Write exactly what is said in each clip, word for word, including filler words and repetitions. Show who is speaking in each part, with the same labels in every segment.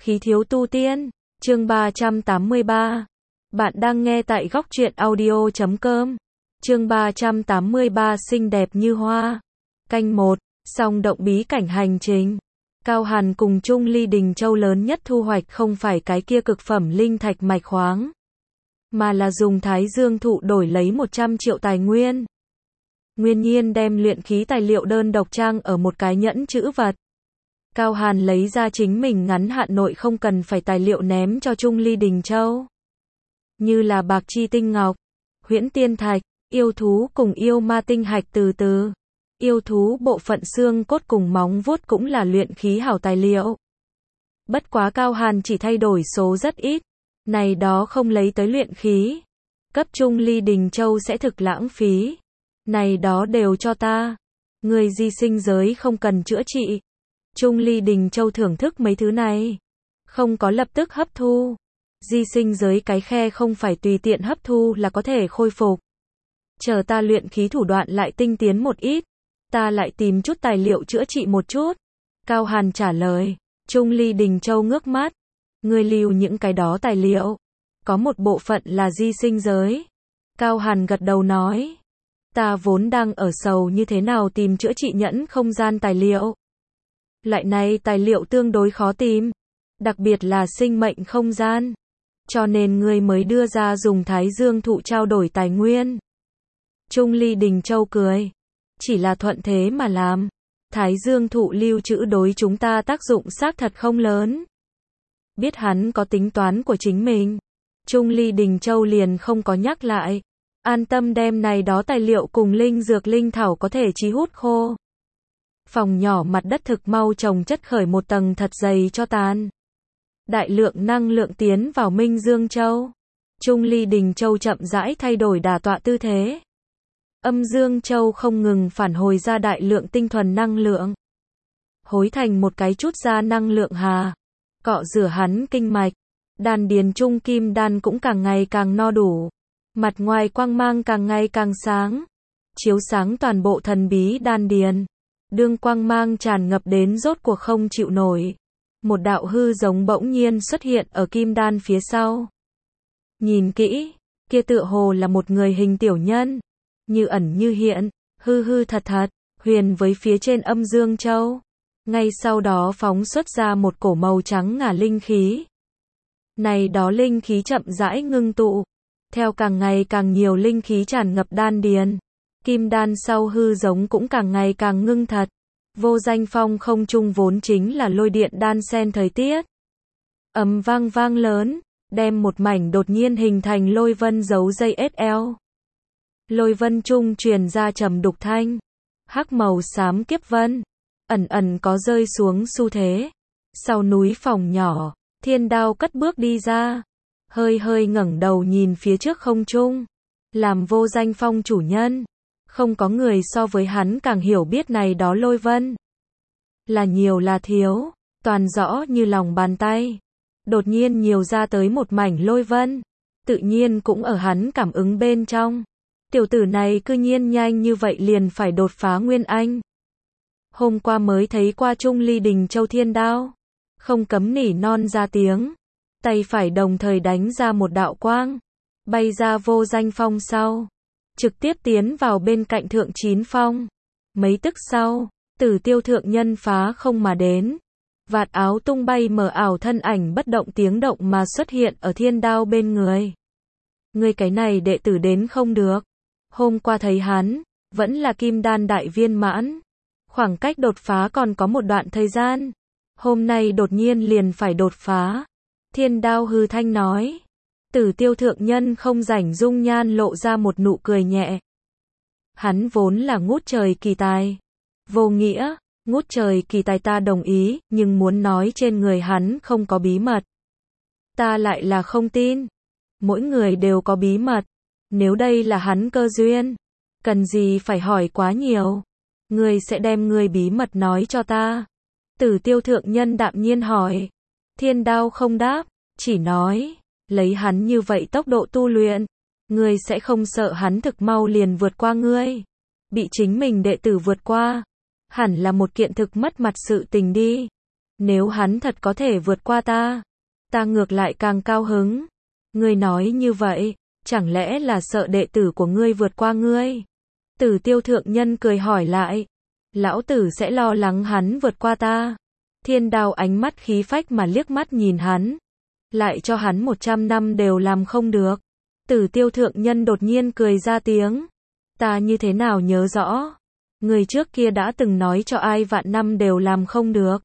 Speaker 1: Khí thiếu tu tiên, chương ba trăm tám mươi ba. Bạn đang nghe tại góc truyện audio chấm com. Chương ba trăm tám mươi ba xinh đẹp như hoa. Canh một, song động bí cảnh hành trình. Cao Hàn cùng Trung Ly Đình Châu lớn nhất thu hoạch không phải cái kia cực phẩm linh thạch mạch khoáng, mà là dùng Thái Dương thụ đổi lấy một trăm triệu tài nguyên. Nguyên nhiên đem luyện khí tài liệu đơn độc trang ở một cái nhẫn trữ vật. Cao Hàn lấy ra chính mình ngắn hạn nội không cần phải tài liệu ném cho Trung Ly Đình Châu. Như là bạc chi tinh ngọc, huyễn tiên thạch, yêu thú cùng yêu ma tinh hạch từ từ. Yêu thú bộ phận xương cốt cùng móng vuốt cũng là luyện khí hảo tài liệu. Bất quá Cao Hàn chỉ thay đổi số rất ít. Này đó không lấy tới luyện khí. Cấp Trung Ly Đình Châu sẽ thực lãng phí. Này đó đều cho ta. Người di sinh giới không cần chữa trị. Trung Ly Đình Châu thưởng thức mấy thứ này. Không có lập tức hấp thu. Di sinh giới cái khe không phải tùy tiện hấp thu là có thể khôi phục. Chờ ta luyện khí thủ đoạn lại tinh tiến một ít. Ta lại tìm chút tài liệu chữa trị một chút. Cao Hàn trả lời. Trung Ly Đình Châu ngước mắt. Ngươi lưu những cái đó tài liệu. Có một bộ phận là di sinh giới. Cao Hàn gật đầu nói. Ta vốn đang ở sầu như thế nào tìm chữa trị nhẫn không gian tài liệu. Lại này tài liệu tương đối khó tìm. Đặc biệt là sinh mệnh không gian. Cho nên ngươi mới đưa ra dùng Thái Dương thụ trao đổi tài nguyên. Trung Ly Đình Châu cười. Chỉ là thuận thế mà làm. Thái Dương thụ lưu trữ đối chúng ta tác dụng xác thật không lớn. Biết hắn có tính toán của chính mình. Trung Ly Đình Châu liền không có nhắc lại. An tâm đem này đó tài liệu cùng linh dược linh thảo có thể chí hút khô. Phòng nhỏ mặt đất thực mau trồng chất khởi một tầng thật dày cho tàn. Đại lượng năng lượng tiến vào Minh Dương Châu. Trung Ly Đình Châu chậm rãi thay đổi đả tọa tư thế. Âm Dương Châu không ngừng phản hồi ra đại lượng tinh thuần năng lượng. Hối thành một cái chút ra năng lượng hà. Cọ rửa hắn kinh mạch. Đan điền trung kim đan cũng càng ngày càng no đủ. Mặt ngoài quang mang càng ngày càng sáng. Chiếu sáng toàn bộ thần bí đan điền. Đương quang mang tràn ngập đến rốt cuộc không chịu nổi. Một đạo hư giống bỗng nhiên xuất hiện ở kim đan phía sau. Nhìn kỹ, kia tựa hồ là một người hình tiểu nhân. Như ẩn như hiện, hư hư thật thật, huyền với phía trên âm Dương Châu. Ngay sau đó phóng xuất ra một cổ màu trắng ngà linh khí. Này đó linh khí chậm rãi ngưng tụ. Theo càng ngày càng nhiều linh khí tràn ngập đan điền. Kim đan sau hư giống cũng càng ngày càng ngưng thật. Vô danh phong không trung vốn chính là lôi điện đan xen thời tiết. Ầm vang vang lớn, đem một mảnh đột nhiên hình thành lôi vân giấu dây ét lờ. Lôi vân trung truyền ra trầm đục thanh. Hắc màu xám kiếp vân. Ẩn ẩn có rơi xuống xu thế. Sau núi phòng nhỏ, Thiên Đao cất bước đi ra. Hơi hơi ngẩng đầu nhìn phía trước không trung. Làm vô danh phong chủ nhân. Không có người so với hắn càng hiểu biết này đó lôi vân. Là nhiều là thiếu, toàn rõ như lòng bàn tay. Đột nhiên nhiều ra tới một mảnh lôi vân. Tự nhiên cũng ở hắn cảm ứng bên trong. Tiểu tử này cư nhiên nhanh như vậy liền phải đột phá Nguyên Anh. Hôm qua mới thấy qua Trung Ly Đình Châu Thiên Đao. Không cấm nỉ non ra tiếng. Tay phải đồng thời đánh ra một đạo quang. Bay ra vô danh phong sau. Trực tiếp tiến vào bên cạnh thượng chín phong. Mấy tức sau, Tử Tiêu thượng nhân phá không mà đến. Vạt áo tung bay mờ ảo thân ảnh bất động tiếng động mà xuất hiện ở Thiên Đao bên người. Người cái này đệ tử đến không được. Hôm qua thấy hắn, vẫn là kim đan đại viên mãn. Khoảng cách đột phá còn có một đoạn thời gian. Hôm nay đột nhiên liền phải đột phá. Thiên Đao hư thanh nói. Tử Tiêu thượng nhân không rảnh dung nhan lộ ra một nụ cười nhẹ. Hắn vốn là ngút trời kỳ tài. Vô nghĩa, ngút trời kỳ tài ta đồng ý, nhưng muốn nói trên người hắn không có bí mật. Ta lại là không tin. Mỗi người đều có bí mật. Nếu đây là hắn cơ duyên, cần gì phải hỏi quá nhiều. Ngươi sẽ đem ngươi bí mật nói cho ta. Tử Tiêu thượng nhân đạm nhiên hỏi. Thiên Đao không đáp, chỉ nói. Lấy hắn như vậy tốc độ tu luyện, ngươi sẽ không sợ hắn thực mau liền vượt qua ngươi. Bị chính mình đệ tử vượt qua, hẳn là một kiện thực mất mặt sự tình đi. Nếu hắn thật có thể vượt qua ta, ta ngược lại càng cao hứng. Ngươi nói như vậy, chẳng lẽ là sợ đệ tử của ngươi vượt qua ngươi? Tử Tiêu thượng nhân cười hỏi lại. Lão tử sẽ lo lắng hắn vượt qua ta. Thiên Đao ánh mắt khí phách mà liếc mắt nhìn hắn. Lại cho hắn một trăm năm đều làm không được. Tử Tiêu thượng nhân đột nhiên cười ra tiếng. Ta như thế nào nhớ rõ. Người trước kia đã từng nói cho ai vạn năm đều làm không được.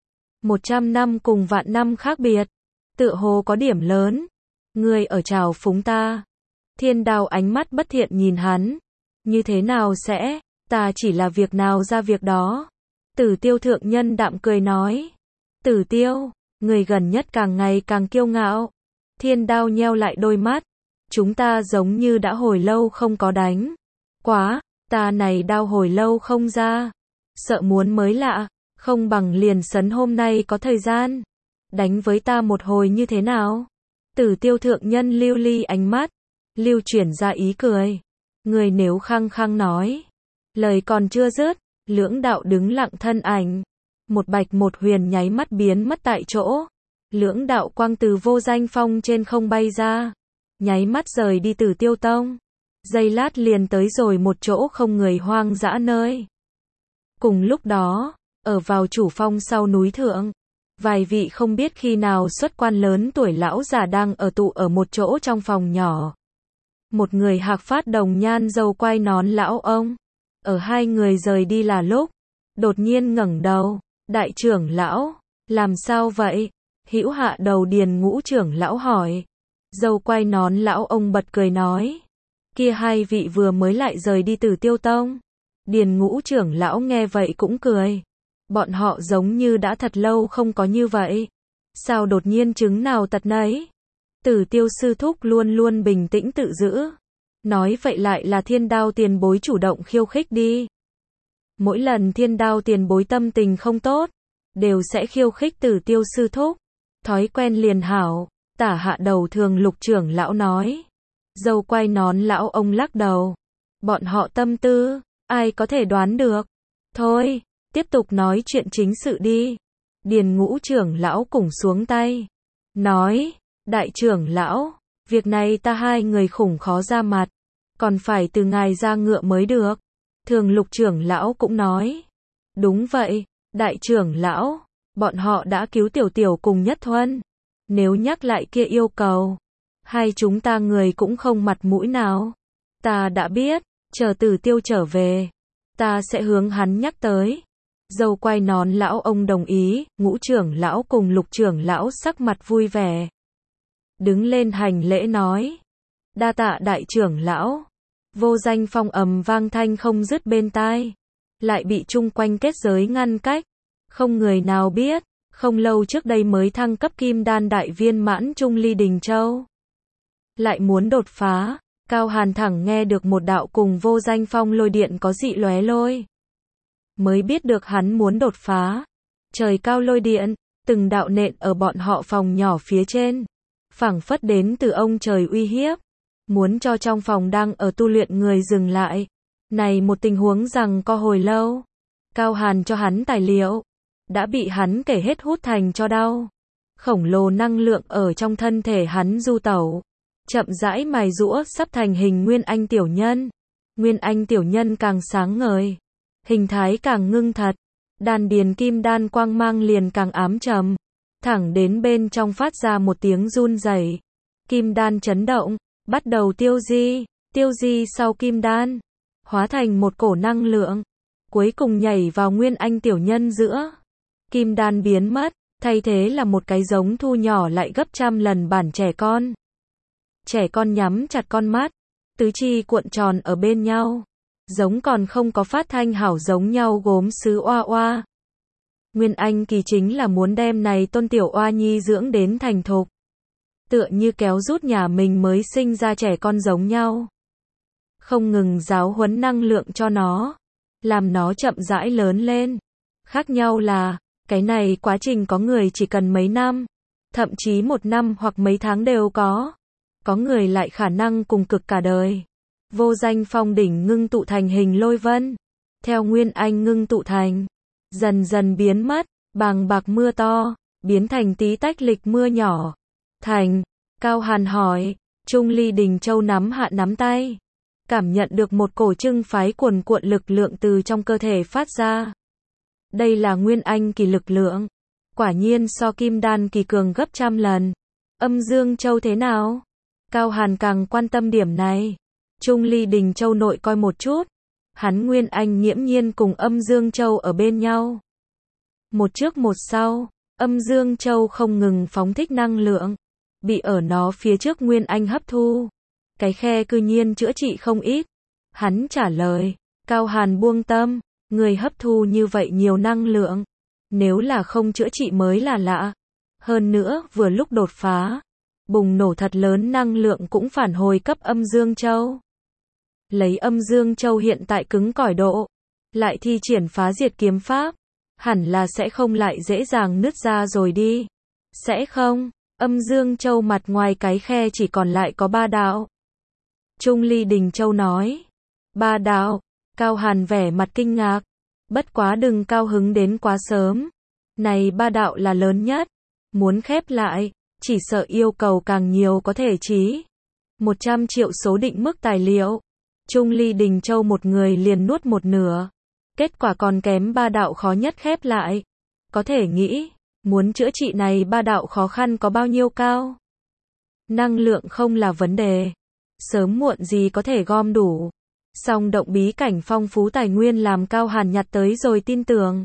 Speaker 1: Một trăm năm cùng vạn năm khác biệt. Tựa hồ có điểm lớn. Ngươi ở trào phúng ta. Thiên Đao ánh mắt bất thiện nhìn hắn. Như thế nào sẽ, ta chỉ là việc nào ra việc đó. Tử Tiêu thượng nhân đạm cười nói. Tử Tiêu, người gần nhất càng ngày càng kiêu ngạo. Thiên Đao nheo lại đôi mắt. Chúng ta giống như đã hồi lâu không có đánh. Quá, ta này đao hồi lâu không ra. Sợ muốn mới lạ, không bằng liền sấn hôm nay có thời gian. Đánh với ta một hồi như thế nào? Tử Tiêu thượng nhân lưu ly ánh mắt. Lưu chuyển ra ý cười. Người nếu khăng khăng nói. Lời còn chưa dứt, lưỡng đạo đứng lặng thân ảnh. Một bạch một huyền nháy mắt biến mất tại chỗ. Lưỡng đạo quang từ Vô Danh Phong trên không bay ra. Nháy mắt rời đi Tử Tiêu Tông. Giây lát liền tới rồi một chỗ không người hoang dã nơi. Cùng lúc đó, ở vào chủ phong sau núi thượng. Vài vị không biết khi nào xuất quan lớn tuổi lão già đang ở tụ ở một chỗ trong phòng nhỏ. Một người hạc phát đồng nhan râu quai nón lão ông. Ở hai người rời đi là lúc. Đột nhiên ngẩng đầu. Đại trưởng lão, làm sao vậy? Hữu hạ đầu Điền Ngũ trưởng lão hỏi. Râu quai nón lão ông bật cười nói. Kia hai vị vừa mới lại rời đi Tử Tiêu Tông. Điền Ngũ trưởng lão nghe vậy cũng cười. Bọn họ giống như đã thật lâu không có như vậy. Sao đột nhiên chứng nào tật nấy? Tử Tiêu sư thúc luôn luôn bình tĩnh tự giữ. Nói vậy lại là Thiên Đao tiền bối chủ động khiêu khích đi. Mỗi lần Thiên Đao tiền bối tâm tình không tốt, đều sẽ khiêu khích Tử Tiêu sư thúc. Thói quen liền hảo, tả hạ đầu thường lục trưởng lão nói. Râu quai nón lão ông lắc đầu. Bọn họ tâm tư, ai có thể đoán được. Thôi, tiếp tục nói chuyện chính sự đi. Điền Ngũ trưởng lão cùng xuống tay. Nói, đại trưởng lão, việc này ta hai người khủng khó ra mặt. Còn phải từ ngài ra ngựa mới được. Thường lục trưởng lão cũng nói. Đúng vậy, đại trưởng lão, bọn họ đã cứu tiểu tiểu cùng Nhất Thuân. Nếu nhắc lại kia yêu cầu, hai chúng ta người cũng không mặt mũi nào. Ta đã biết, chờ Tử Tiêu trở về, ta sẽ hướng hắn nhắc tới. Râu quai nón lão ông đồng ý, Ngũ trưởng lão cùng lục trưởng lão sắc mặt vui vẻ. Đứng lên hành lễ nói. Đa tạ đại trưởng lão. Vô Danh Phong ầm vang thanh không dứt bên tai. Lại bị chung quanh kết giới ngăn cách. Không người nào biết, không lâu trước đây mới thăng cấp kim đan đại viên mãn Trung Ly Đình Châu. Lại muốn đột phá, Cao Hàn thẳng nghe được một đạo cùng Vô Danh Phong lôi điện có dị lóe lôi. Mới biết được hắn muốn đột phá. Trời cao lôi điện, từng đạo nện ở bọn họ phòng nhỏ phía trên. Phảng phất đến từ ông trời uy hiếp. Muốn cho trong phòng đang ở tu luyện người dừng lại. Này một tình huống rằng co hồi lâu. Cao Hàn cho hắn tài liệu. Đã bị hắn kể hết hút thành cho đau. Khổng lồ năng lượng ở trong thân thể hắn du tẩu. Chậm rãi mài giũa sắp thành hình Nguyên Anh tiểu nhân. Nguyên Anh tiểu nhân càng sáng ngời. Hình thái càng ngưng thật. Đan điền kim đan quang mang liền càng ám trầm. Thẳng đến bên trong phát ra một tiếng run rẩy. Kim đan chấn động. Bắt đầu tiêu di. Tiêu di sau kim đan. Hóa thành một cổ năng lượng. Cuối cùng nhảy vào Nguyên Anh tiểu nhân giữa. Kim đan biến mất. Thay thế là một cái giống thu nhỏ lại gấp trăm lần bản trẻ con. Trẻ con nhắm chặt con mắt. Tứ chi cuộn tròn ở bên nhau. Giống còn không có phát thanh hảo giống nhau gốm sứ oa oa. Nguyên Anh kỳ chính là muốn đem này tôn tiểu oa nhi dưỡng đến thành thục. Tựa như kéo rút nhà mình mới sinh ra trẻ con giống nhau. Không ngừng giáo huấn năng lượng cho nó. Làm nó chậm rãi lớn lên. Khác nhau là, cái này quá trình có người chỉ cần mấy năm. Thậm chí một năm hoặc mấy tháng đều có. Có người lại khả năng cùng cực cả đời. Vô Danh Phong đỉnh ngưng tụ thành hình lôi vân. Theo Nguyên Anh ngưng tụ thành. Dần dần biến mất. bàng bạc mưa to, biến thành tí tách lịch mưa nhỏ. Thành, Cao Hàn hỏi, Trung Ly Đình Châu nắm hạ nắm tay. Cảm nhận được một cổ trưng phái cuồn cuộn lực lượng từ trong cơ thể phát ra. Đây là Nguyên Anh kỳ lực lượng. Quả nhiên so Kim Đan kỳ cường gấp trăm lần. Âm Dương Châu thế nào? Cao Hàn càng quan tâm điểm này. Trung Ly Đình Châu nội coi một chút. Hắn Nguyên Anh nghiễm nhiên cùng Âm Dương Châu ở bên nhau. Một trước một sau, Âm Dương Châu không ngừng phóng thích năng lượng. Bị ở nó phía trước Nguyên Anh hấp thu. Cái khe cư nhiên chữa trị không ít. Hắn trả lời. Cao Hàn buông tâm. Người hấp thu như vậy nhiều năng lượng. Nếu là không chữa trị mới là lạ. Hơn nữa, vừa lúc đột phá. Bùng nổ thật lớn năng lượng cũng phản hồi cấp Âm Dương Châu. Lấy Âm Dương Châu hiện tại cứng cỏi độ. Lại thi triển phá diệt kiếm pháp. Hẳn là sẽ không lại dễ dàng nứt ra rồi đi. Sẽ không. Âm Dương Châu mặt ngoài cái khe chỉ còn lại có ba đạo. Trung Ly Đình Châu nói. Ba đạo. Cao Hàn vẻ mặt kinh ngạc. Bất quá đừng cao hứng đến quá sớm. Này ba đạo là lớn nhất. Muốn khép lại, chỉ sợ yêu cầu càng nhiều có thể chí. một trăm triệu số định mức tài liệu. Trung Ly Đình Châu một người liền nuốt một nửa. Kết quả còn kém ba đạo khó nhất khép lại. Có thể nghĩ, muốn chữa trị này ba đạo khó khăn có bao nhiêu cao. Năng lượng không là vấn đề. Sớm muộn gì có thể gom đủ. Song động bí cảnh phong phú tài nguyên làm Cao Hàn nhặt tới rồi tin tưởng.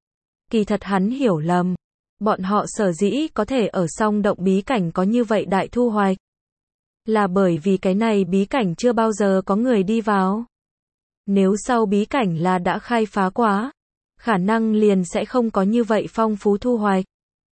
Speaker 1: Kỳ thật hắn hiểu lầm. Bọn họ sở dĩ có thể ở song động bí cảnh có như vậy đại thu hoạch. Là bởi vì cái này bí cảnh chưa bao giờ có người đi vào. Nếu sau bí cảnh là đã khai phá quá, khả năng liền sẽ không có như vậy phong phú thu hoạch.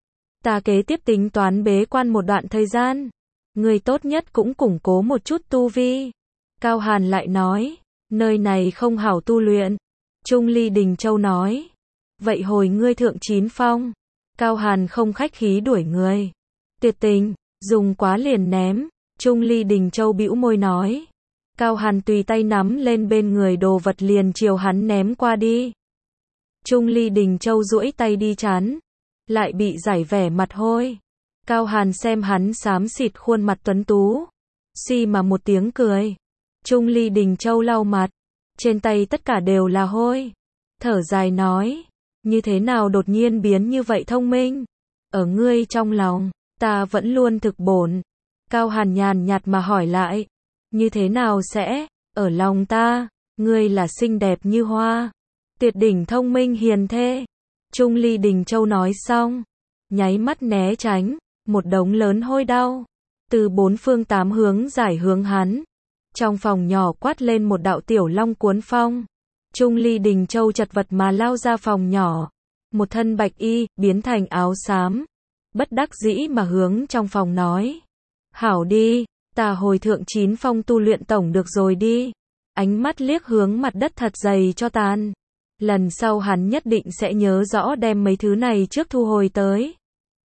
Speaker 1: Ta kế tiếp tính toán bế quan một đoạn thời gian. Người tốt nhất cũng củng cố một chút tu vi. Cao Hàn lại nói, nơi này không hảo tu luyện. Trung Ly Đình Châu nói, vậy hồi ngươi thượng chín phong. Cao Hàn không khách khí đuổi người. Tuyệt tình, dùng quá liền ném. Trung Ly Đình Châu bĩu môi nói. Cao Hàn tùy tay nắm lên bên người đồ vật liền chiều hắn ném qua đi. Trung Ly Đình Châu duỗi tay đi chắn. Lại bị giải vẻ mặt hôi. Cao Hàn xem hắn xám xịt khuôn mặt tuấn tú. Xì mà một tiếng cười. Trung Ly Đình Châu lau mặt. Trên tay tất cả đều là hôi. Thở dài nói. Như thế nào đột nhiên biến như vậy thông minh? Ở ngươi trong lòng, ta vẫn luôn thực bổn. Cao Hàn nhàn nhạt mà hỏi lại. Như thế nào sẽ? Ở lòng ta, ngươi là xinh đẹp như hoa. Tuyệt đỉnh thông minh hiền thê. Trung Ly Đình Châu nói xong. Nháy mắt né tránh. Một đống lớn hôi đau. Từ bốn phương tám hướng giải hướng hắn. Trong phòng nhỏ quát lên một đạo tiểu long cuốn phong. Trung Ly Đình Châu chật vật mà lao ra phòng nhỏ. Một thân bạch y, biến thành áo xám. Bất đắc dĩ mà hướng trong phòng nói. Hảo đi, ta hồi thượng chín phong tu luyện tổng được rồi đi. Ánh mắt liếc hướng mặt đất thật dày cho tàn. Lần sau hắn nhất định sẽ nhớ rõ đem mấy thứ này trước thu hồi tới.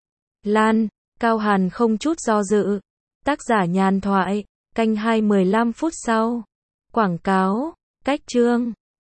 Speaker 1: Lan, Cao Hàn không chút do dự. Tác giả nhàn thoại, canh hai mười lăm phút sau. Quảng cáo, cách chương.